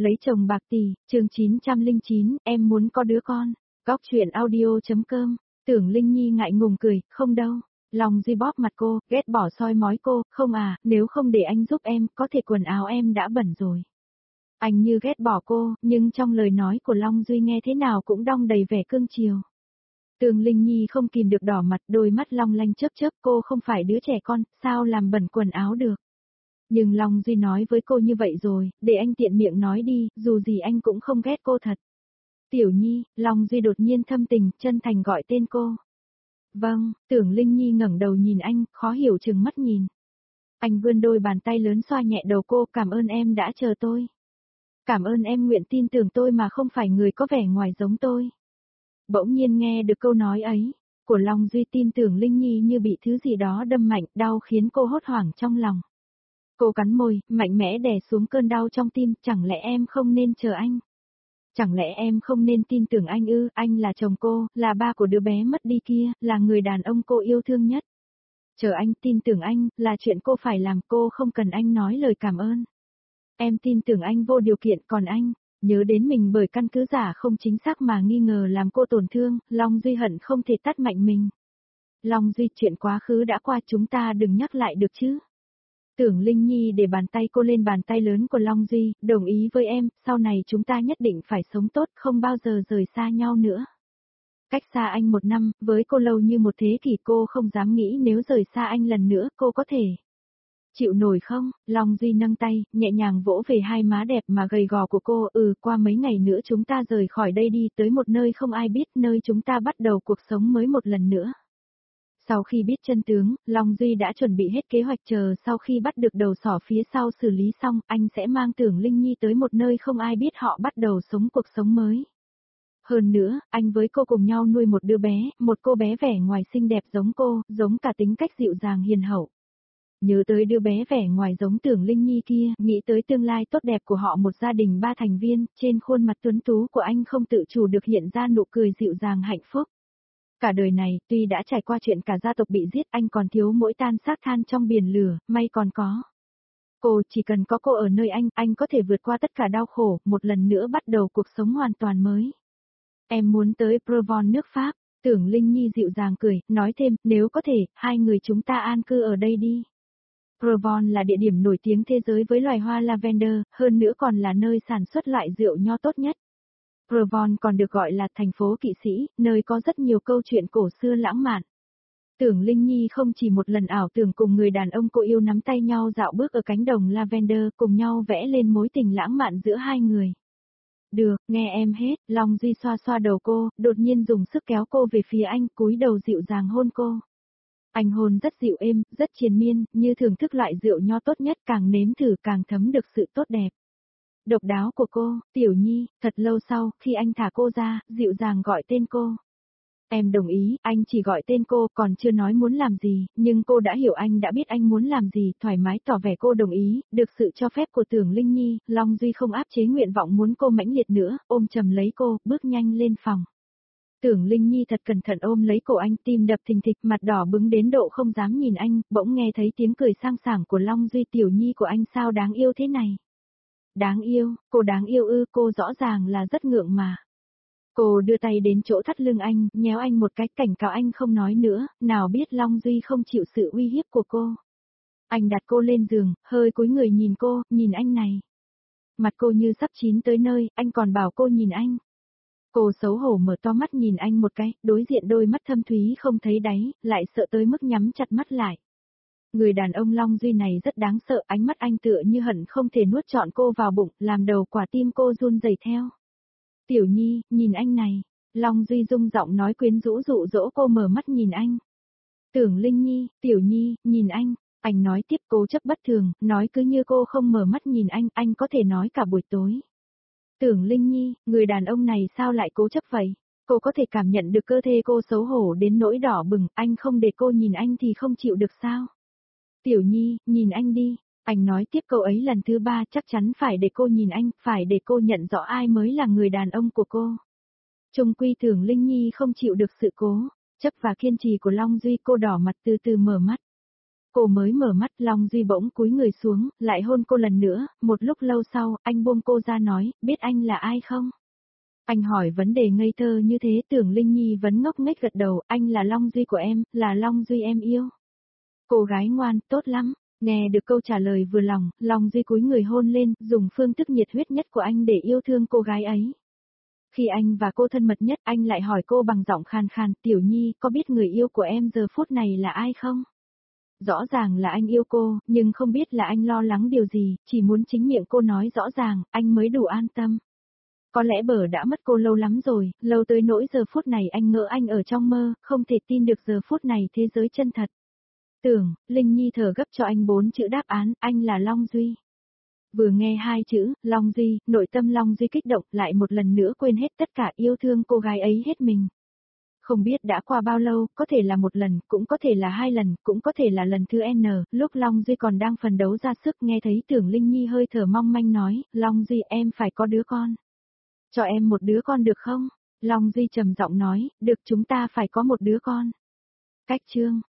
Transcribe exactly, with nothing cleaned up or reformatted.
Lấy chồng bạc tỷ, chương chín trăm lẻ chín, em muốn có đứa con. Góc truyện audio.com, Tưởng Linh Nhi ngại ngùng cười, không đâu. Long Duy bóp mặt cô, ghét bỏ soi mói cô, không à, nếu không để anh giúp em, có thể quần áo em đã bẩn rồi. Anh như ghét bỏ cô, nhưng trong lời nói của Long Duy nghe thế nào cũng đong đầy vẻ cương chiều. Tưởng Linh Nhi không kìm được đỏ mặt, đôi mắt long lanh chớp chớp, cô không phải đứa trẻ con, sao làm bẩn quần áo được. Nhưng Long Duy nói với cô như vậy rồi, để anh tiện miệng nói đi, dù gì anh cũng không ghét cô thật. Tiểu Nhi, Long Duy đột nhiên thâm tình, chân thành gọi tên cô. Vâng, Tưởng Linh Nhi ngẩng đầu nhìn anh, khó hiểu chừng mắt nhìn. Anh vươn đôi bàn tay lớn xoa nhẹ đầu cô, cảm ơn em đã chờ tôi. Cảm ơn em nguyện tin tưởng tôi mà không phải người có vẻ ngoài giống tôi. Bỗng nhiên nghe được câu nói ấy, của Long Duy tin Tưởng Linh Nhi như bị thứ gì đó đâm mạnh, đau khiến cô hốt hoảng trong lòng. Cô cắn môi, mạnh mẽ đè xuống cơn đau trong tim, chẳng lẽ em không nên chờ anh? Chẳng lẽ em không nên tin tưởng anh ư, anh là chồng cô, là ba của đứa bé mất đi kia, là người đàn ông cô yêu thương nhất. Chờ anh, tin tưởng anh, là chuyện cô phải làm, cô không cần anh nói lời cảm ơn. Em tin tưởng anh vô điều kiện, còn anh, nhớ đến mình bởi căn cứ giả không chính xác mà nghi ngờ làm cô tổn thương, Long Duy hận không thể tát mạnh mình. Long Duy, chuyện quá khứ đã qua, chúng ta đừng nhắc lại được chứ. Tưởng Linh Nhi để bàn tay cô lên bàn tay lớn của Long Duy, đồng ý với em, sau này chúng ta nhất định phải sống tốt, không bao giờ rời xa nhau nữa. Cách xa anh một năm, với cô lâu như một thế kỷ, cô không dám nghĩ nếu rời xa anh lần nữa, cô có thể chịu nổi không? Long Duy nâng tay, nhẹ nhàng vỗ về hai má đẹp mà gầy gò của cô, ừ, qua mấy ngày nữa chúng ta rời khỏi đây đi tới một nơi không ai biết, nơi chúng ta bắt đầu cuộc sống mới một lần nữa. Sau khi biết chân tướng, Long Duy đã chuẩn bị hết kế hoạch, chờ sau khi bắt được đầu sỏ phía sau xử lý xong, anh sẽ mang Tưởng Linh Nhi tới một nơi không ai biết, họ bắt đầu sống cuộc sống mới. Hơn nữa, anh với cô cùng nhau nuôi một đứa bé, một cô bé vẻ ngoài xinh đẹp giống cô, giống cả tính cách dịu dàng hiền hậu. Nhớ tới đứa bé vẻ ngoài giống Tưởng Linh Nhi kia, nghĩ tới tương lai tốt đẹp của họ, một gia đình ba thành viên, trên khuôn mặt tuấn tú của anh không tự chủ được hiện ra nụ cười dịu dàng hạnh phúc. Cả đời này, tuy đã trải qua chuyện cả gia tộc bị giết, anh còn thiếu mỗi tan xác than trong biển lửa, may còn có cô, chỉ cần có cô ở nơi anh, anh có thể vượt qua tất cả đau khổ, một lần nữa bắt đầu cuộc sống hoàn toàn mới. Em muốn tới Provence nước Pháp, Tưởng Linh Nhi dịu dàng cười, nói thêm, nếu có thể, hai người chúng ta an cư ở đây đi. Provence là địa điểm nổi tiếng thế giới với loài hoa lavender, hơn nữa còn là nơi sản xuất loại rượu nho tốt nhất. Provence còn được gọi là thành phố kỵ sĩ, nơi có rất nhiều câu chuyện cổ xưa lãng mạn. Tưởng Linh Nhi không chỉ một lần ảo tưởng cùng người đàn ông cô yêu nắm tay nhau dạo bước ở cánh đồng lavender, cùng nhau vẽ lên mối tình lãng mạn giữa hai người. Được, nghe em hết, Long Duy xoa xoa đầu cô, đột nhiên dùng sức kéo cô về phía anh, cúi đầu dịu dàng hôn cô. Anh hôn rất dịu êm, rất triền miên, như thưởng thức loại rượu nho tốt nhất, càng nếm thử càng thấm được sự tốt đẹp. Độc đáo của cô, Tiểu Nhi. Thật lâu sau, khi anh thả cô ra, dịu dàng gọi tên cô. Em đồng ý, anh chỉ gọi tên cô, còn chưa nói muốn làm gì, nhưng cô đã hiểu anh đã biết anh muốn làm gì, thoải mái tỏ vẻ cô đồng ý, được sự cho phép của Tưởng Linh Nhi, Long Duy không áp chế nguyện vọng muốn cô mãnh liệt nữa, ôm chầm lấy cô, bước nhanh lên phòng. Tưởng Linh Nhi thật cẩn thận ôm lấy cổ anh, tim đập thình thịch, mặt đỏ bừng đến độ không dám nhìn anh, bỗng nghe thấy tiếng cười sang sảng của Long Duy. Tiểu Nhi của anh sao đáng yêu thế này? Đáng yêu, cô đáng yêu ư, cô rõ ràng là rất ngượng mà. Cô đưa tay đến chỗ thắt lưng anh, nhéo anh một cái, cảnh cáo anh không nói nữa, nào biết Long Duy không chịu sự uy hiếp của cô. Anh đặt cô lên giường, hơi cúi người nhìn cô, nhìn anh này. Mặt cô như sắp chín tới nơi, anh còn bảo cô nhìn anh. Cô xấu hổ mở to mắt nhìn anh một cái, đối diện đôi mắt thâm thúy không thấy đáy, lại sợ tới mức nhắm chặt mắt lại. Người đàn ông Long Duy này rất đáng sợ, ánh mắt anh tựa như hận không thể nuốt trọn cô vào bụng, làm đầu quả tim cô run rẩy theo. Tiểu Nhi, nhìn anh này. Long Duy rung giọng nói quyến rũ dụ dỗ cô mở mắt nhìn anh. Tưởng Linh Nhi, Tiểu Nhi, nhìn anh. Anh nói tiếp, cố chấp bất thường, nói cứ như cô không mở mắt nhìn anh, anh có thể nói cả buổi tối. Tưởng Linh Nhi, người đàn ông này sao lại cố chấp vậy? Cô có thể cảm nhận được cơ thể cô xấu hổ đến nỗi đỏ bừng, anh không để cô nhìn anh thì không chịu được sao? Tiểu Nhi, nhìn anh đi. Anh nói tiếp câu ấy lần thứ ba, chắc chắn phải để cô nhìn anh, phải để cô nhận rõ ai mới là người đàn ông của cô. Chung quy Tưởng Linh Nhi không chịu được sự cố chấp và kiên trì của Long Duy, cô đỏ mặt từ từ mở mắt. Cô mới mở mắt, Long Duy bỗng cúi người xuống, lại hôn cô lần nữa, một lúc lâu sau, anh buông cô ra nói, biết anh là ai không? Anh hỏi vấn đề ngây thơ như thế, Tưởng Linh Nhi vẫn ngốc nghếch gật đầu, anh là Long Duy của em, là Long Duy em yêu. Cô gái ngoan, tốt lắm. Nghe được câu trả lời vừa lòng, Long Duy cúi người hôn lên, dùng phương thức nhiệt huyết nhất của anh để yêu thương cô gái ấy. Khi anh và cô thân mật nhất, anh lại hỏi cô bằng giọng khàn khàn, Tiểu Nhi, có biết người yêu của em giờ phút này là ai không? Rõ ràng là anh yêu cô, nhưng không biết là anh lo lắng điều gì, chỉ muốn chính miệng cô nói rõ ràng, anh mới đủ an tâm. Có lẽ bờ đã mất cô lâu lắm rồi, lâu tới nỗi giờ phút này anh ngỡ anh ở trong mơ, không thể tin được giờ phút này thế giới chân thật. Tưởng, Linh Nhi thở gấp cho anh bốn chữ đáp án, anh là Long Duy. Vừa nghe hai chữ, Long Duy, nội tâm Long Duy kích động, lại một lần nữa quên hết tất cả, yêu thương cô gái ấy hết mình. Không biết đã qua bao lâu, có thể là một lần, cũng có thể là hai lần, cũng có thể là lần thứ N, lúc Long Duy còn đang phần đấu ra sức nghe thấy Tưởng Linh Nhi hơi thở mong manh nói, Long Duy em phải có đứa con. Cho em một đứa con được không? Long Duy trầm giọng nói, được chúng ta phải có một đứa con. Cách chương.